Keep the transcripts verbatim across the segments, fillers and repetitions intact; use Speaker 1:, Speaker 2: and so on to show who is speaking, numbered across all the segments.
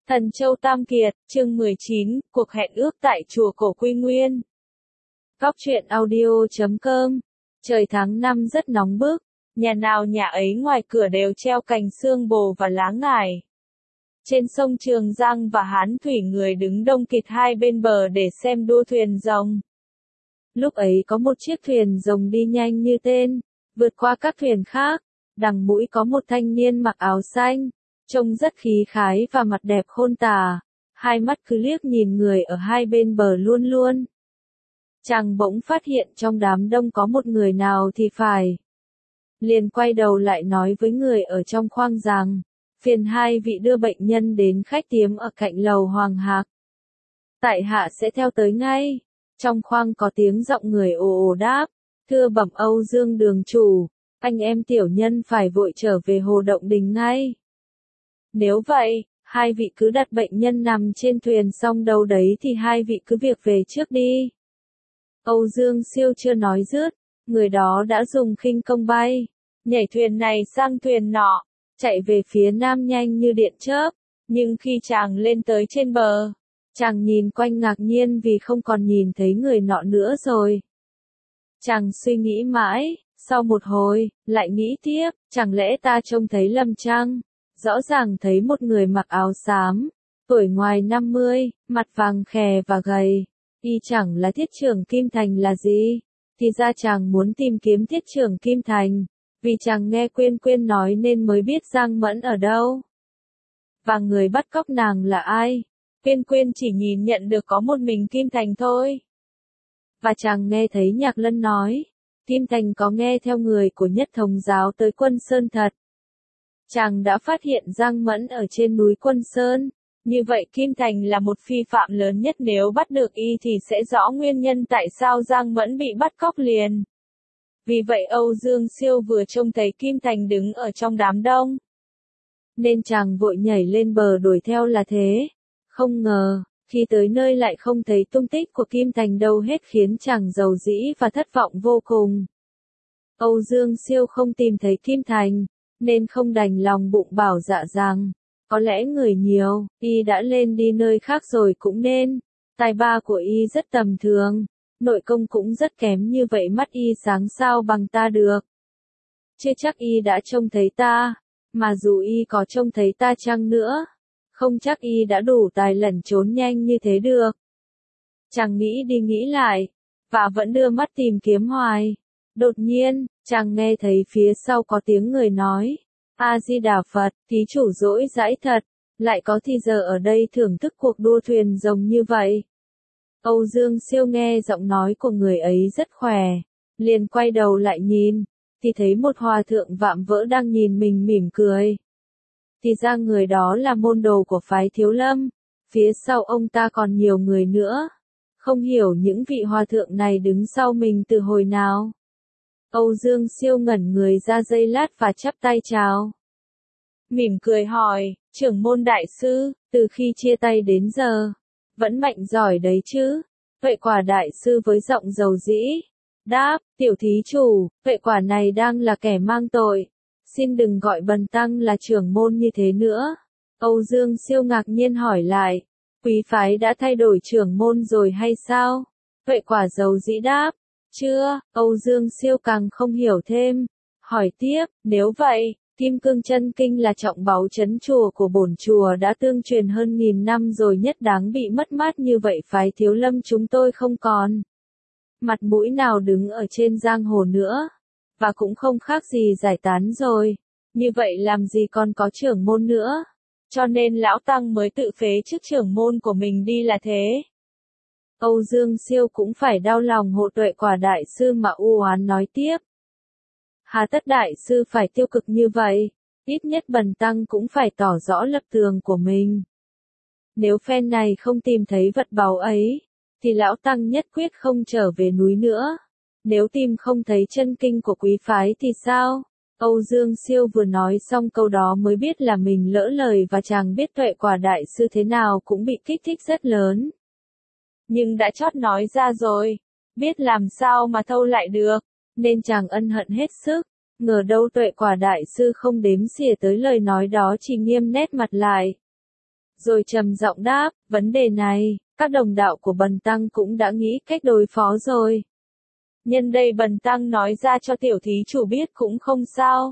Speaker 1: Thần Châu Tam Kiệt, chương mười chín, cuộc hẹn ước tại chùa cổ Quy Nguyên. Góc truyện audio chấm com. Trời tháng năm rất nóng bức, nhà nào nhà ấy ngoài cửa đều treo cành xương bồ và lá ngải. Trên sông Trường Giang và Hán Thủy người đứng đông kịt hai bên bờ để xem đua thuyền rồng. Lúc ấy có một chiếc thuyền rồng đi nhanh như tên, vượt qua các thuyền khác, đằng mũi có một thanh niên mặc áo xanh, trông rất khí khái và mặt đẹp khôn tả, hai mắt cứ liếc nhìn người ở hai bên bờ luôn luôn. Chàng bỗng phát hiện trong đám đông có một người nào thì phải. Liền quay đầu lại nói với người ở trong khoang rằng, phiền hai vị đưa bệnh nhân đến khách tiếm ở cạnh lầu Hoàng Hạc. Tại hạ sẽ theo tới ngay. Trong khoang có tiếng giọng người ồ ồ đáp, thưa bẩm Âu Dương đường chủ, anh em tiểu nhân phải vội trở về Hồ Động Đình ngay. Nếu vậy, hai vị cứ đặt bệnh nhân nằm trên thuyền xong đâu đấy thì hai vị cứ việc về trước đi. Âu Dương Siêu chưa nói dứt, người đó đã dùng khinh công bay, nhảy thuyền này sang thuyền nọ, chạy về phía nam nhanh như điện chớp, nhưng khi chàng lên tới trên bờ, chàng nhìn quanh ngạc nhiên vì không còn nhìn thấy người nọ nữa rồi. Chàng suy nghĩ mãi, sau một hồi, lại nghĩ tiếp, chẳng lẽ ta trông thấy lầm chăng? Rõ ràng thấy một người mặc áo xám, tuổi ngoài năm mươi, mặt vàng khè và gầy, y chẳng là thiết trưởng Kim Thành là gì? Thì ra chàng muốn tìm kiếm thiết trưởng Kim Thành, vì chàng nghe Quyên Quyên nói nên mới biết Giang Mẫn ở đâu. Và người bắt cóc nàng là ai? Quyên Quyên chỉ nhìn nhận được có một mình Kim Thành thôi. Và chàng nghe thấy Nhạc Lân nói, Kim Thành có nghe theo người của Nhất Thống giáo tới Quân Sơn thật. Chàng đã phát hiện Giang Mẫn ở trên núi Quân Sơn, như vậy Kim Thành là một phi phạm lớn nhất, nếu bắt được y thì sẽ rõ nguyên nhân tại sao Giang Mẫn bị bắt cóc liền. Vì vậy Âu Dương Siêu vừa trông thấy Kim Thành đứng ở trong đám đông, nên chàng vội nhảy lên bờ đuổi theo là thế. Không ngờ, khi tới nơi lại không thấy tung tích của Kim Thành đâu hết, khiến chàng giàu dĩ và thất vọng vô cùng. Âu Dương Siêu không tìm thấy Kim Thành, nên không đành lòng bụng bảo dạ rằng, có lẽ người nhiều, y đã lên đi nơi khác rồi cũng nên. Tài ba của y rất tầm thường, nội công cũng rất kém, như vậy mắt y sáng sao bằng ta được. Chưa chắc y đã trông thấy ta, mà dù y có trông thấy ta chăng nữa, không chắc y đã đủ tài lẩn trốn nhanh như thế được. Chàng nghĩ đi nghĩ lại, và vẫn đưa mắt tìm kiếm hoài. Đột nhiên, chàng nghe thấy phía sau có tiếng người nói, A-di-đà Phật, thí chủ dỗi dãi thật, lại có thì giờ ở đây thưởng thức cuộc đua thuyền rồng như vậy. Âu Dương Siêu nghe giọng nói của người ấy rất khỏe, liền quay đầu lại nhìn, thì thấy một hòa thượng vạm vỡ đang nhìn mình mỉm cười. Thì ra người đó là môn đồ của phái Thiếu Lâm, phía sau ông ta còn nhiều người nữa. Không hiểu những vị hòa thượng này đứng sau mình từ hồi nào. Âu Dương Siêu ngẩn người ra giây lát và chắp tay chào. Mỉm cười hỏi, trưởng môn đại sư, từ khi chia tay đến giờ, vẫn mạnh giỏi đấy chứ? Tuệ Quả đại sư với giọng dầu dĩ, đáp, tiểu thí chủ, Tuệ Quả này đang là kẻ mang tội. Xin đừng gọi bần tăng là trưởng môn như thế nữa. Âu Dương Siêu ngạc nhiên hỏi lại, quý phái đã thay đổi trưởng môn rồi hay sao? Tuệ Quả dầu dĩ đáp, chưa. Âu Dương Siêu càng không hiểu thêm, hỏi tiếp, nếu vậy, Kim Cương Chân Kinh là trọng báu trấn chùa của bổn chùa đã tương truyền hơn nghìn năm rồi, nhất đáng bị mất mát như vậy, phái Thiếu Lâm chúng tôi không còn mặt mũi nào đứng ở trên giang hồ nữa, và cũng không khác gì giải tán rồi, như vậy làm gì còn có trưởng môn nữa, cho nên lão tăng mới tự phế chức trưởng môn của mình đi là thế. Âu Dương Siêu cũng phải đau lòng hộ Tuệ Quả đại sư mà u oán nói tiếp. Hà tất đại sư phải tiêu cực như vậy, ít nhất bần tăng cũng phải tỏ rõ lập trường của mình. Nếu phen này không tìm thấy vật báu ấy, thì lão tăng nhất quyết không trở về núi nữa. Nếu tìm không thấy chân kinh của quý phái thì sao? Âu Dương Siêu vừa nói xong câu đó mới biết là mình lỡ lời, và chàng biết Tuệ Quả đại sư thế nào cũng bị kích thích rất lớn. Nhưng đã chót nói ra rồi, biết làm sao mà thâu lại được, nên chàng ân hận hết sức. Ngờ đâu Tuệ Quả đại sư không đếm xỉa tới lời nói đó, chỉ nghiêm nét mặt lại. rồi trầm giọng đáp, vấn đề này, các đồng đạo của Bần Tăng cũng đã nghĩ cách đối phó rồi. Nhân đây Bần Tăng nói ra cho tiểu thí chủ biết cũng không sao.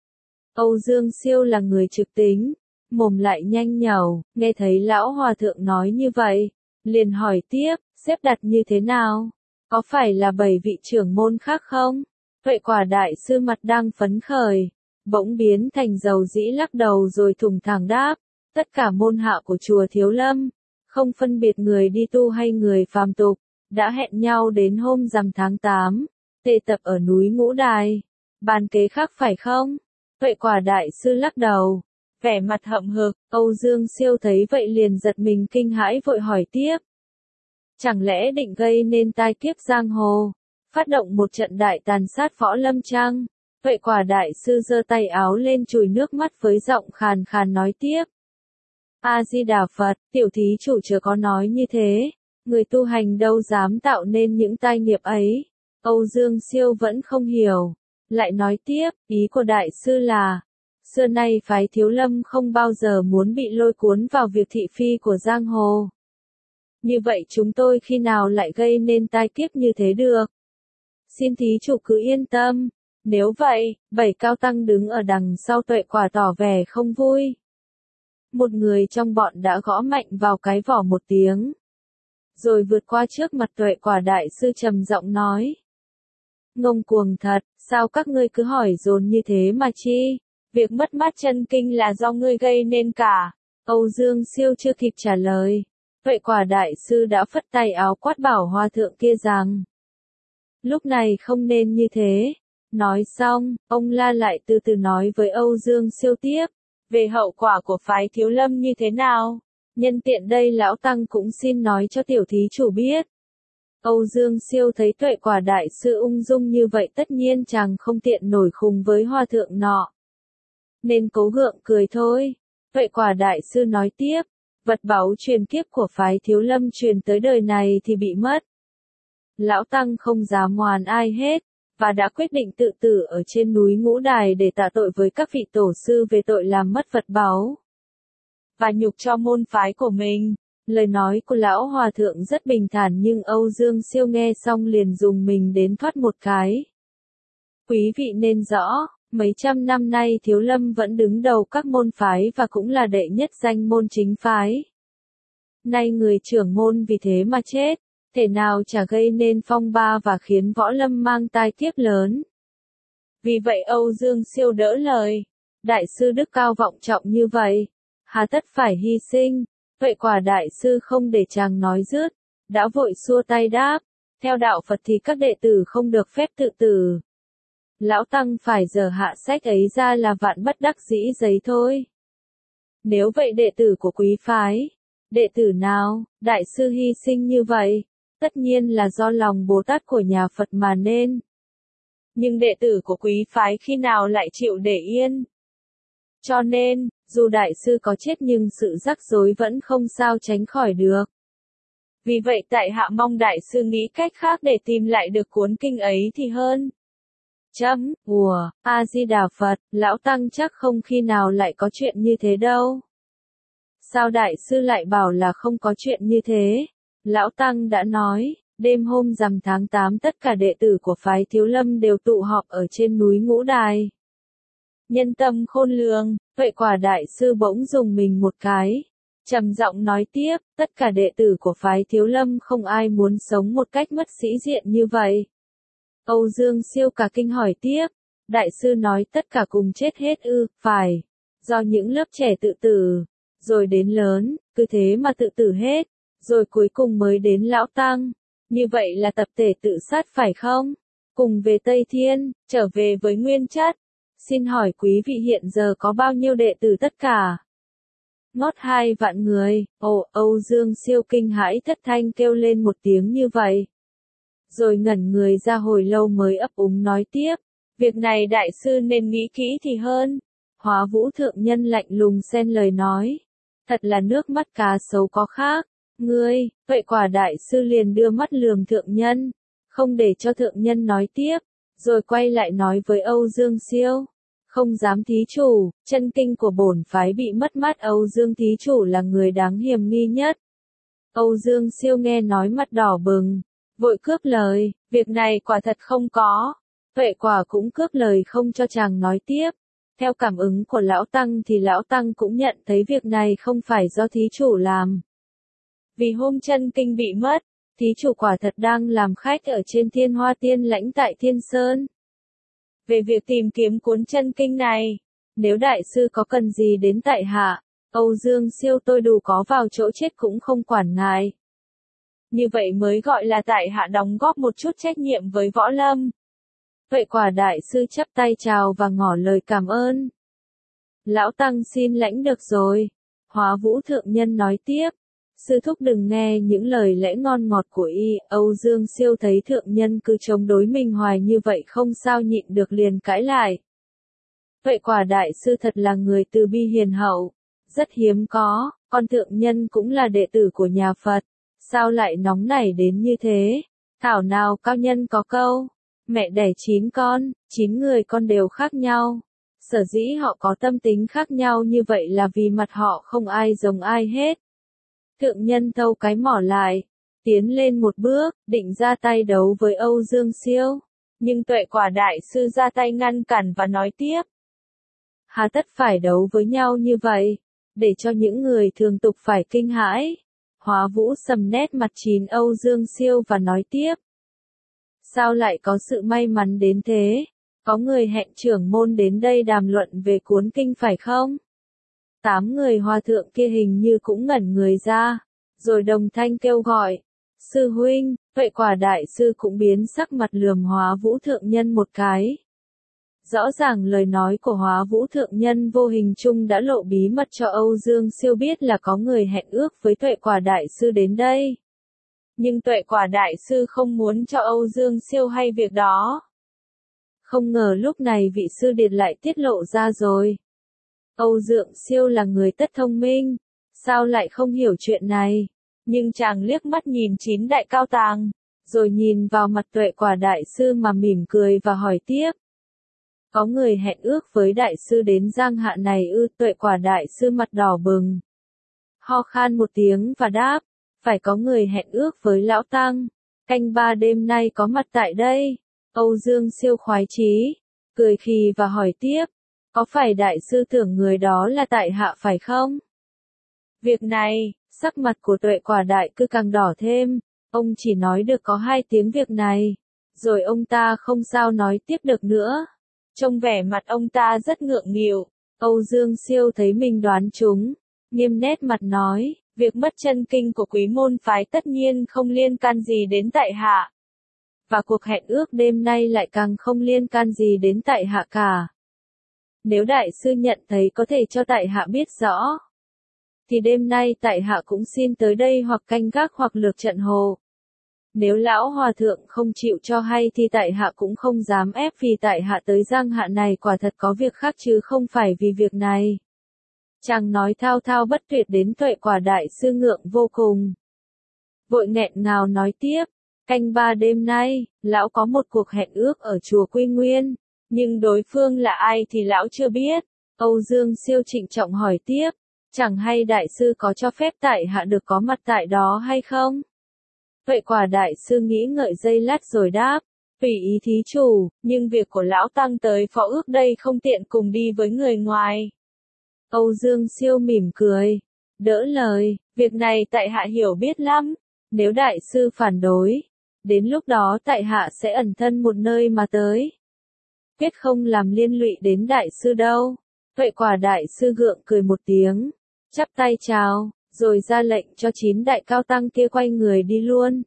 Speaker 1: Âu Dương Siêu là người trực tính, mồm lại nhanh nhẩu, nghe thấy lão hòa thượng nói như vậy, liền hỏi tiếp, xếp đặt như thế nào? Có phải là bảy vị trưởng môn khác không? Tuệ Quả đại sư mặt đang phấn khởi, bỗng biến thành dầu dĩ lắc đầu rồi thủng thẳng đáp, tất cả môn hạ của chùa Thiếu Lâm, không phân biệt người đi tu hay người phàm tục, đã hẹn nhau đến hôm rằm tháng tám, tề tập ở núi Ngũ Đài. Bàn kế khác phải không? Tuệ Quả đại sư lắc đầu, vẻ mặt hậm hực. Âu Dương Siêu thấy vậy liền giật mình kinh hãi vội hỏi tiếp. Chẳng lẽ định gây nên tai kiếp giang hồ, phát động một trận đại tàn sát võ lâm chăng? Tuệ Quả đại sư giơ tay áo lên chùi nước mắt với giọng khàn khàn nói tiếp. A Di Đà Phật, tiểu thí chủ chớ có nói như thế, người tu hành đâu dám tạo nên những tai nghiệp ấy. Âu Dương Siêu vẫn không hiểu, lại nói tiếp, ý của đại sư là, xưa nay phái Thiếu Lâm không bao giờ muốn bị lôi cuốn vào việc thị phi của giang hồ. Như vậy chúng tôi khi nào lại gây nên tai kiếp như thế được? Xin thí chủ cứ yên tâm, nếu vậy, bảy cao tăng đứng ở đằng sau Tuệ Quả tỏ vẻ không vui. Một người trong bọn đã gõ mạnh vào cái vỏ một tiếng, rồi vượt qua trước mặt Tuệ Quả đại sư trầm giọng nói. Ngông cuồng thật, sao các ngươi cứ hỏi dồn như thế mà chi? Việc mất mát chân kinh là do ngươi gây nên cả. Âu Dương Siêu chưa kịp trả lời, Tuệ Quả đại sư đã phất tay áo quát bảo hòa thượng kia rằng, lúc này không nên như thế. Nói xong, ông la lại từ từ nói với Âu Dương Siêu tiếp, về hậu quả của phái Thiếu Lâm như thế nào? Nhân tiện đây lão tăng cũng xin nói cho tiểu thí chủ biết. Âu Dương Siêu thấy Tuệ Quả đại sư ung dung như vậy tất nhiên chàng không tiện nổi khùng với hòa thượng nọ, nên cố gượng cười thôi. Tuệ Quả đại sư nói tiếp, vật báu truyền kiếp của phái Thiếu Lâm truyền tới đời này thì bị mất. Lão tăng không dám oan ai hết, và đã quyết định tự tử ở trên núi Ngũ Đài để tạ tội với các vị tổ sư về tội làm mất vật báu và nhục cho môn phái của mình. Lời nói của lão hòa thượng rất bình thản nhưng Âu Dương Siêu nghe xong liền dùng mình đến thoát một cái. Quý vị nên rõ, mấy trăm năm nay Thiếu Lâm vẫn đứng đầu các môn phái và cũng là đệ nhất danh môn chính phái. Nay người trưởng môn vì thế mà chết, thể nào chả gây nên phong ba và khiến võ lâm mang tai kiếp lớn. Vì vậy Âu Dương Siêu đỡ lời, đại sư đức cao vọng trọng như vậy, hà tất phải hy sinh. Tuệ Quả đại sư không để chàng nói dứt, đã vội xua tay đáp, theo đạo Phật thì các đệ tử không được phép tự tử. Lão tăng phải giờ hạ sách ấy ra là vạn bất đắc dĩ giấy thôi. Nếu vậy đệ tử của quý phái, đệ tử nào, đại sư hy sinh như vậy, tất nhiên là do lòng Bồ Tát của nhà Phật mà nên. Nhưng đệ tử của quý phái khi nào lại chịu để yên? Cho nên, dù đại sư có chết nhưng sự rắc rối vẫn không sao tránh khỏi được. Vì vậy tại hạ mong đại sư nghĩ cách khác để tìm lại được cuốn kinh ấy thì hơn. Chấm, ùa, A-di-đà Phật, lão tăng chắc không khi nào lại có chuyện như thế đâu. Sao đại sư lại bảo là không có chuyện như thế? Lão tăng đã nói, đêm hôm rằm tháng tám tất cả đệ tử của phái Thiếu Lâm đều tụ họp ở trên núi Ngũ Đài. Nhân tâm khôn lường, Tuệ Quả đại sư bỗng dùng mình một cái, trầm giọng nói tiếp, tất cả đệ tử của phái Thiếu Lâm không ai muốn sống một cách mất sĩ diện như vậy. Âu Dương Siêu cả kinh hỏi tiếp, đại sư nói tất cả cùng chết hết ư? Phải, do những lớp trẻ tự tử, rồi đến lớn, cứ thế mà tự tử hết, rồi cuối cùng mới đến lão tăng. Như vậy là tập thể tự sát phải không? Cùng về Tây Thiên, trở về với nguyên chất. Xin hỏi quý vị hiện giờ có bao nhiêu đệ tử tất cả? Ngót hai vạn người. Ồ, Âu Dương Siêu kinh hãi thất thanh kêu lên một tiếng như vậy. Rồi ngẩn người ra hồi lâu mới ấp úng nói tiếp. Việc này đại sư nên nghĩ kỹ thì hơn. Hóa Vũ thượng nhân lạnh lùng xen lời nói. Thật là nước mắt cá sấu có khác. Ngươi, Tuệ Quả đại sư liền đưa mắt lườm thượng nhân, không để cho thượng nhân nói tiếp, rồi quay lại nói với Âu Dương Siêu. Không dám thí chủ, chân kinh của bổn phái bị mất mát, Âu Dương thí chủ là người đáng hiềm nghi nhất. Âu Dương Siêu nghe nói mặt đỏ bừng, vội cướp lời, việc này quả thật không có. Tuệ Quả cũng cướp lời không cho chàng nói tiếp. Theo cảm ứng của Lão Tăng thì Lão Tăng cũng nhận thấy việc này không phải do thí chủ làm. Vì hôm chân kinh bị mất, thí chủ quả thật đang làm khách ở trên Thiên Hoa Tiên Lãnh tại Thiên Sơn. Về việc tìm kiếm cuốn chân kinh này, nếu đại sư có cần gì đến tại hạ, Âu Dương Siêu tôi đủ có vào chỗ chết cũng không quản ngại. Như vậy mới gọi là tại hạ đóng góp một chút trách nhiệm với võ lâm. Tuệ Quả đại sư chắp tay chào và ngỏ lời cảm ơn. Lão Tăng xin lãnh được rồi. Hóa Vũ thượng nhân nói tiếp. Sư thúc đừng nghe những lời lẽ ngon ngọt của y. Âu Dương Siêu thấy thượng nhân cứ chống đối mình hoài như vậy không sao nhịn được liền cãi lại. Tuệ Quả đại sư thật là người từ bi hiền hậu, rất hiếm có, con thượng nhân cũng là đệ tử của nhà Phật, sao lại nóng nảy đến như thế? Thảo nào cao nhân có câu, mẹ đẻ chín con, chín người con đều khác nhau. Sở dĩ họ có tâm tính khác nhau như vậy là vì mặt họ không ai giống ai hết. Thượng nhân thâu cái mỏ lại, tiến lên một bước, định ra tay đấu với Âu Dương Siêu. Nhưng Tuệ Quả đại sư ra tay ngăn cản và nói tiếp. Hà tất phải đấu với nhau như vậy, để cho những người thường tục phải kinh hãi. Hóa Vũ sầm nét mặt chín Âu Dương Siêu và nói tiếp. Sao lại có sự may mắn đến thế? Có người hẹn trưởng môn đến đây đàm luận về cuốn kinh phải không? Tám người hòa thượng kia hình như cũng ngẩn người ra, rồi đồng thanh kêu gọi. Sư huynh, Tuệ Quả đại sư cũng biến sắc mặt lườm Hóa Vũ thượng nhân một cái. Rõ ràng lời nói của Hóa Vũ thượng nhân vô hình chung đã lộ bí mật cho Âu Dương Siêu biết là có người hẹn ước với Tuệ Quả đại sư đến đây. Nhưng Tuệ Quả đại sư không muốn cho Âu Dương Siêu hay việc đó. Không ngờ lúc này vị sư điệt lại tiết lộ ra rồi. Âu Dương Siêu là người tất thông minh, sao lại không hiểu chuyện này? Nhưng chàng liếc mắt nhìn chín đại cao tàng, rồi nhìn vào mặt Tuệ Quả đại sư mà mỉm cười và hỏi tiếp. Có người hẹn ước với đại sư đến Giang Hạ này ư? Tuệ Quả đại sư mặt đỏ bừng, ho khan một tiếng và đáp, phải có người hẹn ước với Lão Tăng, canh ba đêm nay có mặt tại đây. Âu Dương Siêu khoái chí, cười khì và hỏi tiếp, có phải đại sư tưởng người đó là tại hạ phải không? Việc này, sắc mặt của Tuệ Quả đại cứ càng đỏ thêm, ông chỉ nói được có hai tiếng việc này, rồi ông ta không sao nói tiếp được nữa. Trông vẻ mặt ông ta rất ngượng nghịu, Âu Dương Siêu thấy mình đoán trúng, nghiêm nét mặt nói, việc mất chân kinh của quý môn phái tất nhiên không liên can gì đến tại hạ. Và cuộc hẹn ước đêm nay lại càng không liên can gì đến tại hạ cả. Nếu đại sư nhận thấy có thể cho tại hạ biết rõ, thì đêm nay tại hạ cũng xin tới đây hoặc canh gác hoặc lược trận hồ. Nếu lão hòa thượng không chịu cho hay thì tại hạ cũng không dám ép, vì tại hạ tới Giang Hạ này quả thật có việc khác chứ không phải vì việc này. Chàng nói thao thao bất tuyệt đến Tuệ Quả đại sư ngượng vô cùng. Vội nghẹn ngào nói tiếp, canh ba đêm nay, lão có một cuộc hẹn ước ở chùa Quy Nguyên, nhưng đối phương là ai thì lão chưa biết. Âu Dương Siêu trịnh trọng hỏi tiếp, chẳng hay đại sư có cho phép tại hạ được có mặt tại đó hay không? Tuệ Quả đại sư nghĩ ngợi giây lát rồi đáp, tùy ý thí chủ, nhưng việc của Lão Tăng tới phó ước đây không tiện cùng đi với người ngoài. Âu Dương Siêu mỉm cười, đỡ lời, việc này tại hạ hiểu biết lắm, nếu đại sư phản đối, đến lúc đó tại hạ sẽ ẩn thân một nơi mà tới. Quyết không làm liên lụy đến đại sư đâu. Tuệ Quả đại sư gượng cười một tiếng, chắp tay chào, rồi ra lệnh cho chín đại cao tăng kia quay người đi luôn.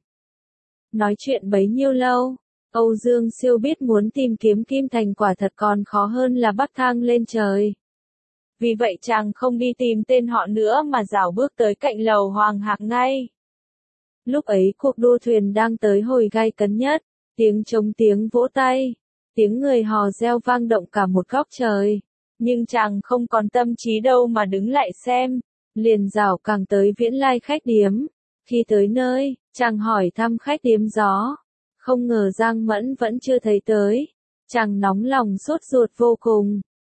Speaker 1: Nói chuyện bấy nhiêu lâu, Âu Dương Siêu biết muốn tìm kiếm Kim Thành quả thật còn khó hơn là bắc thang lên trời. Vì vậy chàng không đi tìm tên họ nữa mà rảo bước tới cạnh lầu Hoàng Hạc ngay. Lúc ấy cuộc đua thuyền đang tới hồi gay cấn nhất, tiếng trống tiếng vỗ tay, tiếng người hò reo vang động cả một góc trời. Nhưng chàng không còn tâm trí đâu mà đứng lại xem, liền rảo càng tới Viễn Lai khách điếm. Khi tới nơi, chàng hỏi thăm khách điếm gió, không ngờ Giang Mẫn vẫn chưa thấy tới. Chàng nóng lòng sốt ruột vô cùng,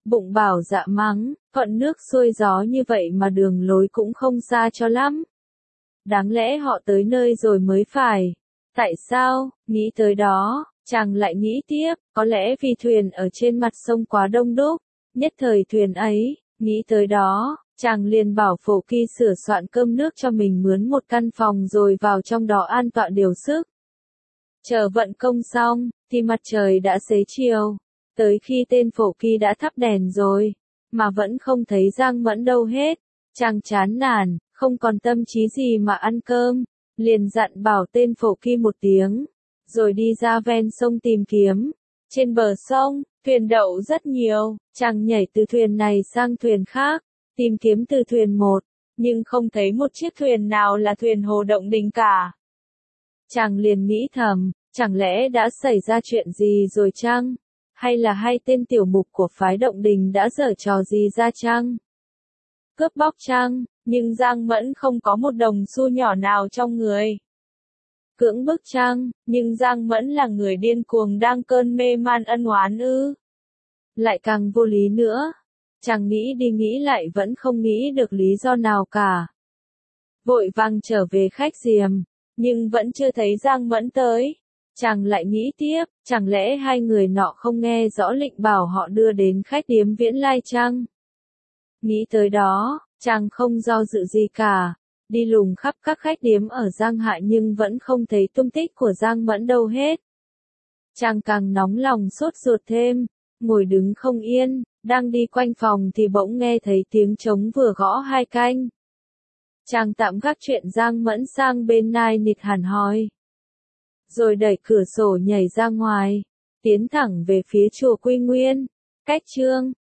Speaker 1: Bụng bảo dạ mắng, thuận nước xuôi gió như vậy mà đường lối cũng không xa cho lắm. Đáng lẽ họ tới nơi rồi mới phải. Tại sao, nghĩ tới đó, chàng lại nghĩ tiếp, có lẽ vì thuyền ở trên mặt sông quá đông đúc, nhất thời thuyền ấy, nghĩ tới đó, chàng liền bảo Phổ Kỳ sửa soạn cơm nước cho mình mướn một căn phòng rồi vào trong đó an tọa điều sức. Chờ vận công xong, thì mặt trời đã xế chiều, tới khi tên Phổ Kỳ đã thắp đèn rồi, mà vẫn không thấy Giang Mẫn đâu hết, chàng chán nản, không còn tâm trí gì mà ăn cơm, liền dặn bảo tên Phổ Kỳ một tiếng, rồi đi ra ven sông tìm kiếm. Trên bờ sông, thuyền đậu rất nhiều, chàng nhảy từ thuyền này sang thuyền khác, tìm kiếm từ thuyền một, nhưng không thấy một chiếc thuyền nào là thuyền Hồ Động Đình cả. Chàng liền nghĩ thầm, chẳng lẽ đã xảy ra chuyện gì rồi chăng? Hay là hai tên tiểu mục của phái Động Đình đã giở trò gì ra chăng? Cướp bóc chăng? Nhưng Giang Mẫn không có một đồng xu nhỏ nào trong người. Cưỡng bức chăng? Nhưng Giang Mẫn là người điên cuồng đang cơn mê man ân oán ư? Lại càng vô lý nữa. Chàng nghĩ đi nghĩ lại vẫn không nghĩ được lý do nào cả. Vội vàng trở về khách điếm, nhưng vẫn chưa thấy Giang Mẫn tới. Chàng lại nghĩ tiếp, chẳng lẽ hai người nọ không nghe rõ lệnh bảo họ đưa đến khách điếm Viễn Lai chăng? Nghĩ tới đó, chàng không do dự gì cả, đi lùng khắp các khách điếm ở Giang Hạ nhưng vẫn không thấy tung tích của Giang Mẫn đâu hết. Chàng càng nóng lòng sốt ruột thêm, ngồi đứng không yên, đang đi quanh phòng thì bỗng nghe thấy tiếng trống vừa gõ hai canh. Chàng tạm gác chuyện Giang Mẫn sang bên nai nịt hẳn hoi, rồi đẩy cửa sổ nhảy ra ngoài, tiến thẳng về phía chùa Quy Nguyên. Cách chương